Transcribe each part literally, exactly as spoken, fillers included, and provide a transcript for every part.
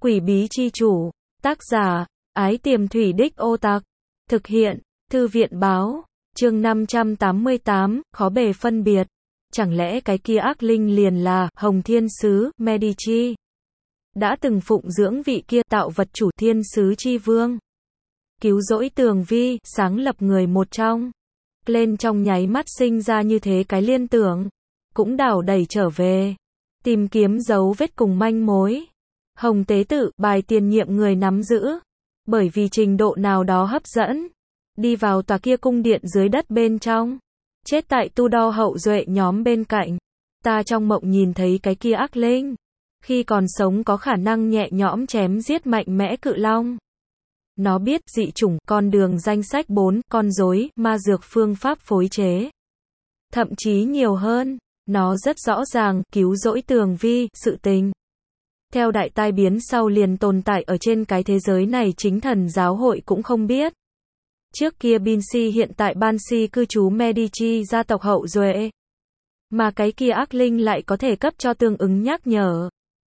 Quỷ bí chi chủ. Tác giả, Ái Tiềm Thủy Đích Ô Tặc. Thực hiện, Thư viện báo. Chương năm trăm tám mươi tám, khó bề phân biệt. Chẳng lẽ cái kia ác linh liền là Hồng Thiên Sứ, Medici? Đã từng phụng dưỡng vị kia tạo vật chủ Thiên Sứ Chi Vương. Cứu rỗi Tường Vi, sáng lập người một trong. Lên trong nháy mắt sinh ra như thế cái liên tưởng. Cũng đảo đẩy trở về. Tìm kiếm dấu vết cùng manh mối. Hồng Tế Tự, bài tiền nhiệm người nắm giữ. Bởi vì trình độ nào đó hấp dẫn. Đi vào tòa kia cung điện dưới đất bên trong. Chết tại tu đo hậu duệ nhóm bên cạnh. Ta trong mộng nhìn thấy cái kia ác linh. Khi còn sống có khả năng nhẹ nhõm chém giết mạnh mẽ cự long. Nó biết dị chủng, con đường danh sách bốn, con rối, ma dược phương pháp phối chế. Thậm chí nhiều hơn, nó rất rõ ràng, cứu rỗi Tường Vi, sự tình. Theo đại tai biến sau liền tồn tại ở trên cái thế giới này chính thần giáo hội cũng không biết. Trước kia Binsi hiện tại Bansi cư trú Medici gia tộc hậu duệ. Mà cái kia ác linh lại có thể cấp cho tương ứng nhắc nhở.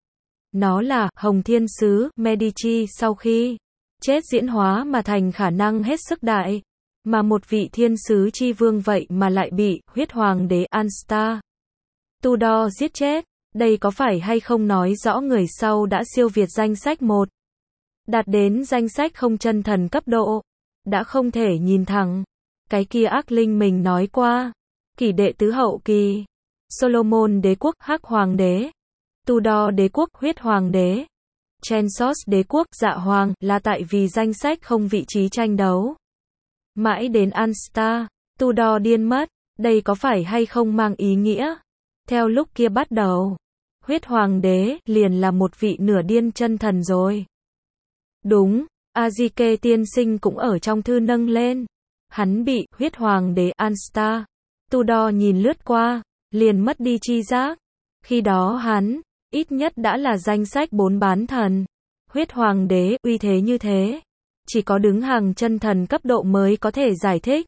Nó là Hồng Thiên Sứ, Medici sau khi chết diễn hóa mà thành khả năng hết sức đại. Mà một vị thiên sứ chi vương vậy mà lại bị huyết hoàng đế Anstar Tudor giết chết. Đây có phải hay không nói rõ người sau đã siêu việt danh sách một. Đạt đến danh sách không chân thần cấp độ. Đã không thể nhìn thẳng. Cái kia ác linh mình nói qua. Kỷ đệ tứ hậu kỳ. Solomon đế quốc, Hắc hoàng đế. Tudor đế quốc, huyết hoàng đế. Chensos đế quốc, dạ hoàng, là tại vì danh sách không vị trí tranh đấu. Mãi đến Anstar Tudor điên mất. Đây có phải hay không mang ý nghĩa? Theo lúc kia bắt đầu. Huyết hoàng đế liền là một vị nửa điên chân thần rồi. Đúng, Azike tiên sinh cũng ở trong thư nâng lên. Hắn bị huyết hoàng đế Anstar Tudor nhìn lướt qua, liền mất đi chi giác. Khi đó hắn, ít nhất đã là danh sách bốn bán thần. Huyết hoàng đế, uy thế như thế. Chỉ có đứng hàng chân thần cấp độ mới có thể giải thích.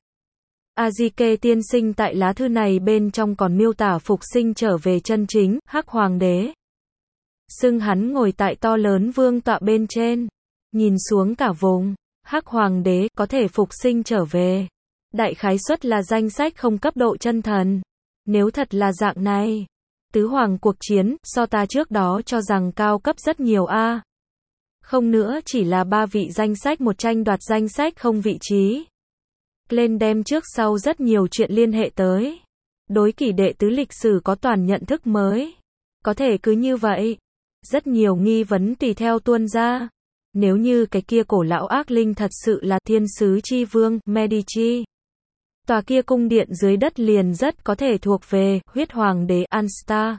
Azike tiên sinh tại lá thư này bên trong còn miêu tả phục sinh trở về chân chính, Hắc hoàng đế. Xưng hắn ngồi tại to lớn vương tọa bên trên. Nhìn xuống cả vùng, Hắc hoàng đế có thể phục sinh trở về. Đại khái suất là danh sách không cấp độ chân thần. Nếu thật là dạng này, tứ hoàng cuộc chiến, so ta trước đó cho rằng cao cấp rất nhiều a. Không nữa chỉ là ba vị danh sách một tranh đoạt danh sách không vị trí. Lên đem trước sau rất nhiều chuyện liên hệ tới. Đối kỷ đệ tứ lịch sử có toàn nhận thức mới. Có thể cứ như vậy. Rất nhiều nghi vấn tùy theo tuôn ra. Nếu như cái kia cổ lão ác linh thật sự là thiên sứ chi vương, Medici. Tòa kia cung điện dưới đất liền rất có thể thuộc về huyết hoàng đế Anstar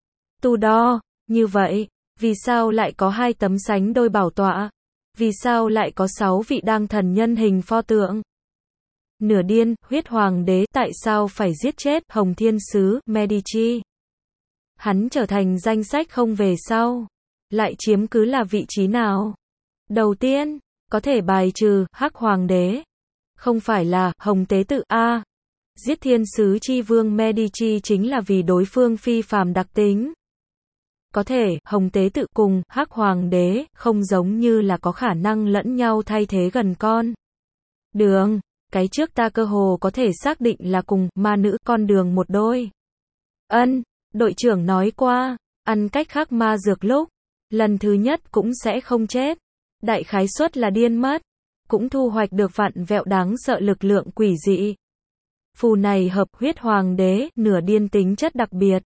Tudor. Như vậy, vì sao lại có hai tấm sánh đôi bảo tọa? Vì sao lại có sáu vị đang thần nhân hình pho tượng? Nửa điên, huyết hoàng đế, tại sao phải giết chết Hồng Thiên Sứ, Medici? Hắn trở thành danh sách không về sau. Lại chiếm cứ là vị trí nào? Đầu tiên, có thể bài trừ, Hắc hoàng đế. Không phải là, Hồng Tế Tự, a. Giết thiên sứ chi vương Medici chính là vì đối phương phi phàm đặc tính. Có thể, Hồng Tế Tự cùng, Hắc hoàng đế, không giống như là có khả năng lẫn nhau thay thế gần con đường. Cái trước ta cơ hồ có thể xác định là cùng, ma nữ, con đường một đôi. Ân, đội trưởng nói qua, ăn cách khác ma dược lúc, lần thứ nhất cũng sẽ không chết. Đại khái suất là điên mất. Cũng thu hoạch được vặn vẹo đáng sợ lực lượng quỷ dị. Phù này hợp huyết hoàng đế, nửa điên tính chất đặc biệt.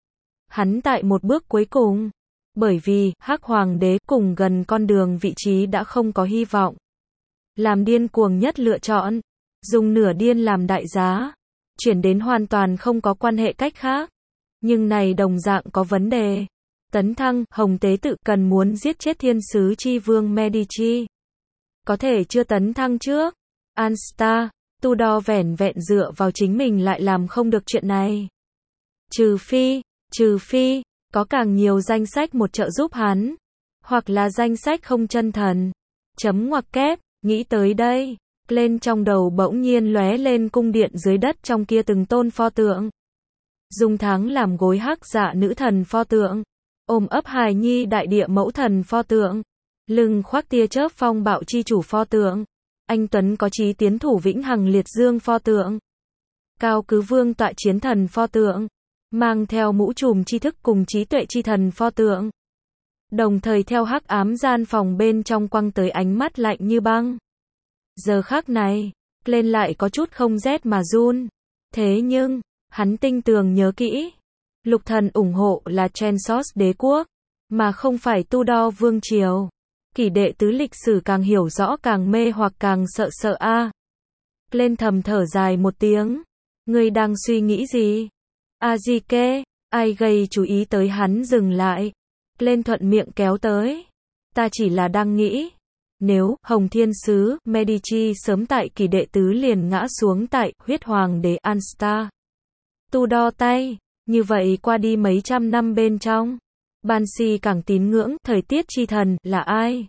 Hắn tại một bước cuối cùng. Bởi vì, Hắc hoàng đế cùng gần con đường vị trí đã không có hy vọng. Làm điên cuồng nhất lựa chọn. Dùng nửa điên làm đại giá. Chuyển đến hoàn toàn không có quan hệ cách khác. Nhưng này đồng dạng có vấn đề. Tấn thăng, Hồng Tế Tự cần muốn giết chết thiên sứ chi vương Medici. Có thể chưa tấn thăng trước. Anstar Tudor vẻn vẹn dựa vào chính mình lại làm không được chuyện này. Trừ phi, trừ phi, có càng nhiều danh sách một trợ giúp hắn. Hoặc là danh sách không chân thần. Chấm ngoặc kép, nghĩ tới đây. Lên trong đầu bỗng nhiên lóe lên cung điện dưới đất trong kia từng tôn pho tượng. Dùng tháng làm gối hắc dạ nữ thần pho tượng. ôm ấp hài nhi đại địa mẫu thần pho tượng, lưng khoác tia chớp phong bạo chi chủ pho tượng, anh tuấn có chí tiến thủ vĩnh hằng liệt dương pho tượng, cao cứ vương tọa chiến thần pho tượng, mang theo mũ trùm tri thức cùng trí tuệ chi thần pho tượng, đồng thời theo hắc ám gian phòng bên trong quăng tới ánh mắt lạnh như băng. Giờ khắc này, lên lại có chút không rét mà run. Thế nhưng, hắn tinh tường nhớ kỹ, lục thần ủng hộ là Trensos đế quốc, mà không phải Tudor vương triều. Kỷ đệ tứ lịch sử càng hiểu rõ càng mê hoặc càng sợ sợ a. À. Lên thầm thở dài một tiếng. Ngươi đang suy nghĩ gì? Azike, ai gây chú ý tới hắn dừng lại. Lên thuận miệng kéo tới. Ta chỉ là đang nghĩ. Nếu Hồng Thiên Sứ Medici sớm tại kỷ đệ tứ liền ngã xuống tại huyết hoàng đế Anstar Tudor tay, như vậy qua đi mấy trăm năm bên trong, Banshee càng tín ngưỡng thời tiết chi thần là ai?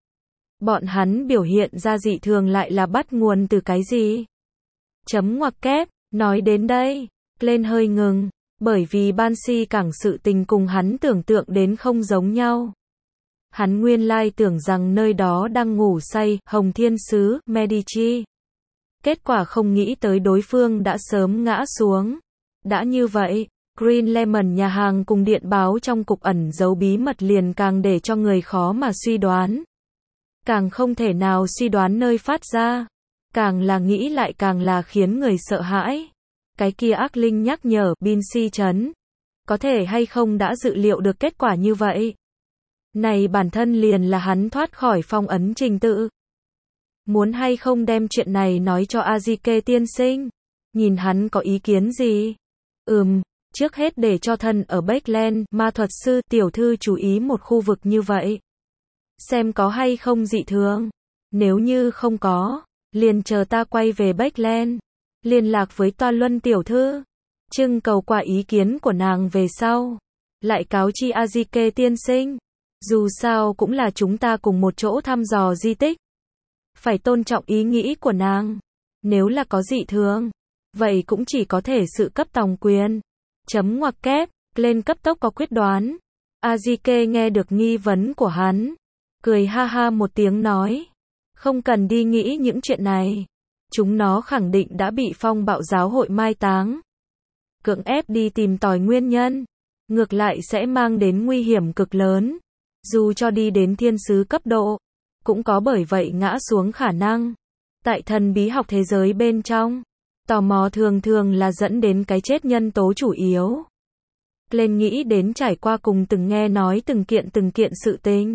Bọn hắn biểu hiện ra dị thường lại là bắt nguồn từ cái gì? Chấm ngoặc kép, nói đến đây, lên hơi ngừng, bởi vì Banshee càng sự tình cùng hắn tưởng tượng đến không giống nhau. Hắn nguyên lai tưởng rằng nơi đó đang ngủ say, Hồng Thiên Sứ Medici. Kết quả không nghĩ tới đối phương đã sớm ngã xuống. Đã như vậy, Green Lemon nhà hàng cùng điện báo trong cục ẩn giấu bí mật liền càng để cho người khó mà suy đoán. Càng không thể nào suy đoán nơi phát ra. Càng là nghĩ lại càng là khiến người sợ hãi. Cái kia ác linh nhắc nhở Banshee chấn. Có thể hay không đã dự liệu được kết quả như vậy. Này bản thân liền là hắn thoát khỏi phong ấn trình tự. Muốn hay không đem chuyện này nói cho Azike tiên sinh? Nhìn hắn có ý kiến gì? Ừm, trước hết để cho thân ở Backland, ma thuật sư tiểu thư chú ý một khu vực như vậy. Xem có hay không dị thường. Nếu như không có, liền chờ ta quay về Backland. Liên lạc với Toa Luân tiểu thư. Trưng cầu qua ý kiến của nàng về sau. Lại cáo chi Azike tiên sinh. Dù sao cũng là chúng ta cùng một chỗ thăm dò di tích. Phải tôn trọng ý nghĩ của nàng. Nếu là có dị thường, vậy cũng chỉ có thể sự cấp tòng quyền. Chấm ngoặc kép, lên cấp tốc có quyết đoán. Azike nghe được nghi vấn của hắn. Cười ha ha một tiếng nói. Không cần đi nghĩ những chuyện này. Chúng nó khẳng định đã bị phong bạo giáo hội mai táng. Cưỡng ép đi tìm tòi nguyên nhân. Ngược lại sẽ mang đến nguy hiểm cực lớn. Dù cho đi đến thiên sứ cấp độ, cũng có bởi vậy ngã xuống khả năng. Tại thần bí học thế giới bên trong, tò mò thường thường là dẫn đến cái chết nhân tố chủ yếu. Lên nghĩ đến trải qua cùng từng nghe nói từng kiện từng kiện sự tình.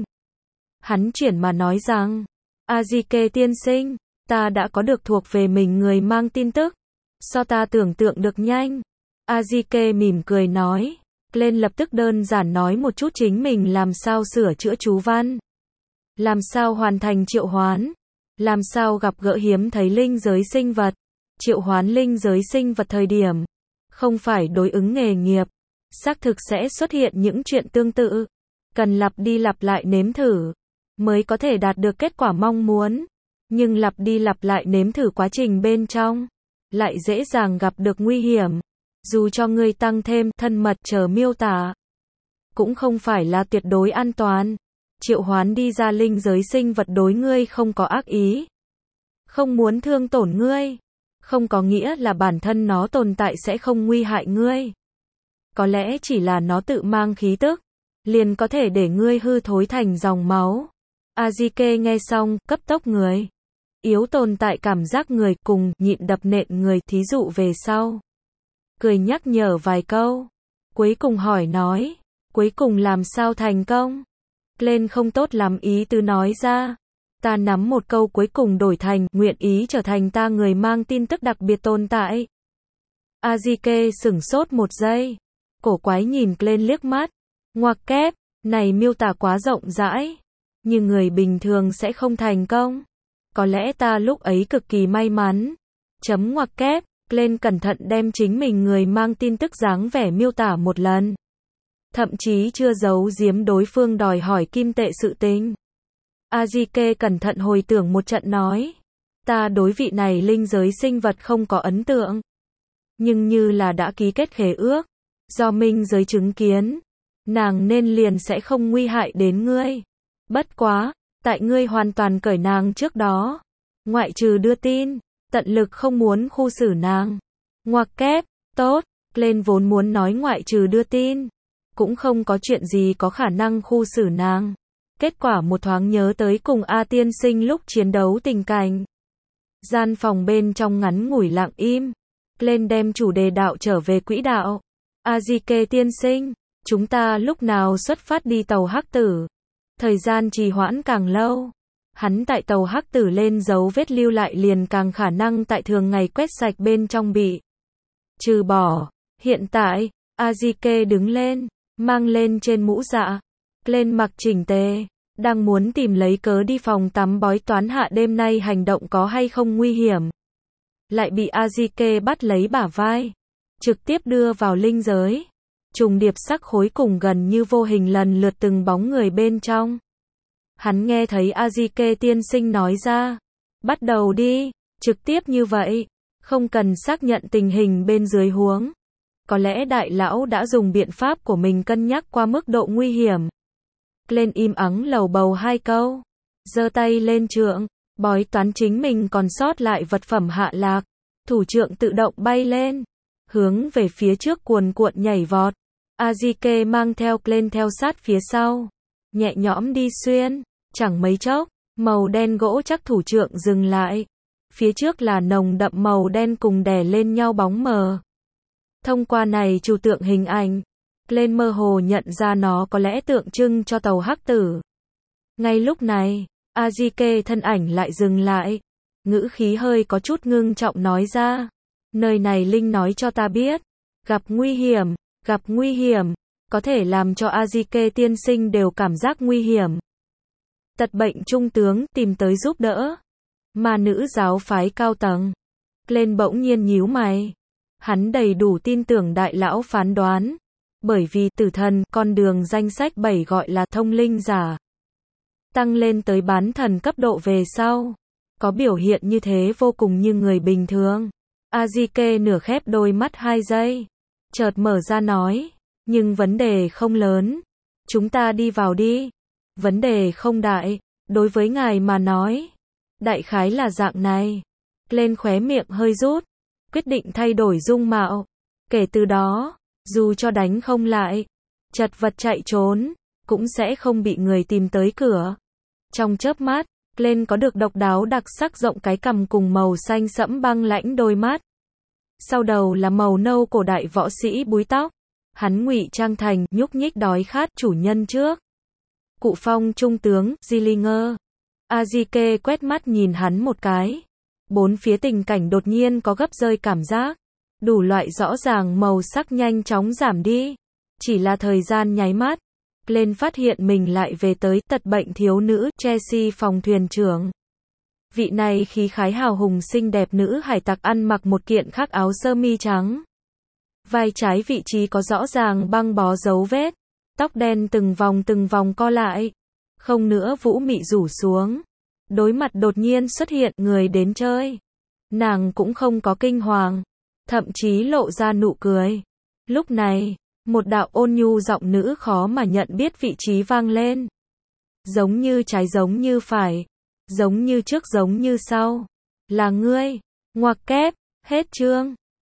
Hắn chuyển mà nói rằng, Azike tiên sinh, ta đã có được thuộc về mình người mang tin tức. So ta tưởng tượng được nhanh. Azike mỉm cười nói. Lên lập tức đơn giản nói một chút chính mình làm sao sửa chữa chú văn. Làm sao hoàn thành triệu hoán. Làm sao gặp gỡ hiếm thấy linh giới sinh vật. Triệu hoán linh giới sinh vật thời điểm. Không phải đối ứng nghề nghiệp. Xác thực sẽ xuất hiện những chuyện tương tự. Cần lặp đi lặp lại nếm thử. Mới có thể đạt được kết quả mong muốn. Nhưng lặp đi lặp lại nếm thử quá trình bên trong. Lại dễ dàng gặp được nguy hiểm. Dù cho ngươi tăng thêm thân mật chờ miêu tả, cũng không phải là tuyệt đối an toàn. Triệu hoán đi ra linh giới sinh vật đối ngươi không có ác ý. Không muốn thương tổn ngươi. Không có nghĩa là bản thân nó tồn tại sẽ không nguy hại ngươi. Có lẽ chỉ là nó tự mang khí tức, liền có thể để ngươi hư thối thành dòng máu. Azike nghe xong, cấp tốc người. Yếu tồn tại cảm giác người cùng nhịn đập nện người thí dụ về sau. Cười nhắc nhở vài câu. Cuối cùng hỏi nói. Cuối cùng làm sao thành công? Lên không tốt lắm ý tứ nói ra. Ta nắm một câu cuối cùng đổi thành nguyện ý trở thành ta người mang tin tức đặc biệt tồn tại. Azike sửng sốt một giây. Cổ quái nhìn lên liếc mắt. Ngoặc kép, này miêu tả quá rộng rãi. Nhưng người bình thường sẽ không thành công. Có lẽ ta lúc ấy cực kỳ may mắn. Chấm ngoặc kép. Lên cẩn thận đem chính mình người mang tin tức dáng vẻ miêu tả một lần. Thậm chí chưa giấu giếm đối phương đòi hỏi kim tệ sự tình. Azike cẩn thận hồi tưởng một trận nói. Ta đối vị này linh giới sinh vật không có ấn tượng. Nhưng như là đã ký kết khế ước. Do minh giới chứng kiến. nàng nên liền sẽ không nguy hại đến ngươi. Bất quá, tại ngươi hoàn toàn cởi nàng trước đó, ngoại trừ đưa tin, tận lực không muốn khu xử nàng. Ngoặc kép, tốt, Glenn vốn muốn nói ngoại trừ đưa tin, cũng không có chuyện gì có khả năng khu xử nàng. Kết quả một thoáng nhớ tới cùng A tiên sinh lúc chiến đấu tình cảnh. Gian phòng bên trong ngắn ngủi lặng im. Glenn đem chủ đề đạo trở về quỹ đạo. Azike tiên sinh, chúng ta lúc nào xuất phát đi tàu Hắc Tử? Thời gian trì hoãn càng lâu, hắn tại tàu Hắc Tử lên dấu vết lưu lại liền càng khả năng tại thường ngày quét sạch bên trong bị trừ bỏ. Hiện tại, Azike đứng lên, mang lên trên mũ dạ. Glenn mặc chỉnh tề, đang muốn tìm lấy cớ đi phòng tắm bói toán hạ đêm nay hành động có hay không nguy hiểm. Lại bị Azike bắt lấy bả vai, trực tiếp đưa vào linh giới. Trùng điệp sắc khối cùng gần như vô hình lần lượt từng bóng người bên trong. Hắn nghe thấy Azike tiên sinh nói ra, bắt đầu đi, trực tiếp như vậy, không cần xác nhận tình hình bên dưới huống. Có lẽ đại lão đã dùng biện pháp của mình cân nhắc qua mức độ nguy hiểm. Glenn im ắng lầu bầu hai câu, giơ tay lên trượng, bói toán chính mình còn sót lại vật phẩm hạ lạc. Thủ trượng tự động bay lên, hướng về phía trước cuồn cuộn nhảy vọt. Azike mang theo Glenn theo sát phía sau, nhẹ nhõm đi xuyên, chẳng mấy chốc, màu đen gỗ chắc thủ trượng dừng lại. Phía trước là nồng đậm màu đen cùng đè lên nhau bóng mờ. Thông qua này trừu tượng hình ảnh, Glenn mơ hồ nhận ra nó có lẽ tượng trưng cho tàu Hắc Tử. Ngay lúc này, Azike thân ảnh lại dừng lại, ngữ khí hơi có chút ngưng trọng nói ra, nơi này Linh nói cho ta biết, gặp nguy hiểm, gặp nguy hiểm, có thể làm cho Azike tiên sinh đều cảm giác nguy hiểm. Tật bệnh trung tướng tìm tới giúp đỡ, mà nữ giáo phái cao tầng. Glenn bỗng nhiên nhíu mày, hắn đầy đủ tin tưởng đại lão phán đoán, bởi vì tử thần, con đường danh sách bảy gọi là thông linh giả. Tăng lên tới bán thần cấp độ về sau, có biểu hiện như thế vô cùng như người bình thường. Azike nửa khép đôi mắt hai giây, chợt mở ra nói, nhưng vấn đề không lớn, chúng ta đi vào đi. Vấn đề không đại, đối với ngài mà nói, đại khái là dạng này. Glenn khóe miệng hơi rút, quyết định thay đổi dung mạo. Kể từ đó, dù cho đánh không lại, chật vật chạy trốn, cũng sẽ không bị người tìm tới cửa. Trong chớp mắt, Glenn có được độc đáo đặc sắc rộng cái cằm cùng màu xanh sẫm băng lãnh đôi mắt. Sau đầu là màu nâu cổ đại võ sĩ búi tóc. Hắn ngụy trang thành nhúc nhích đói khát chủ nhân trước. Cụ phong trung tướng, Zillinger. Azike quét mắt nhìn hắn một cái. Bốn phía tình cảnh đột nhiên có gấp rơi cảm giác. Đủ loại rõ ràng màu sắc nhanh chóng giảm đi. Chỉ là thời gian nháy mắt. Glenn phát hiện mình lại về tới tật bệnh thiếu nữ Chelsea phòng thuyền trưởng. Vị này khí khái hào hùng xinh đẹp nữ hải tặc ăn mặc một kiện khác áo sơ mi trắng. Vai trái vị trí có rõ ràng băng bó dấu vết. Tóc đen từng vòng từng vòng co lại. Không nữa vũ mị rủ xuống. Đối mặt đột nhiên xuất hiện người đến chơi. Nàng cũng không có kinh hoàng. Thậm chí lộ ra nụ cười. Lúc này, một đạo ôn nhu giọng nữ khó mà nhận biết vị trí vang lên. Giống như trái giống như phải. Giống như trước giống như sau. Là ngươi. Ngoặc kép. Hết chương.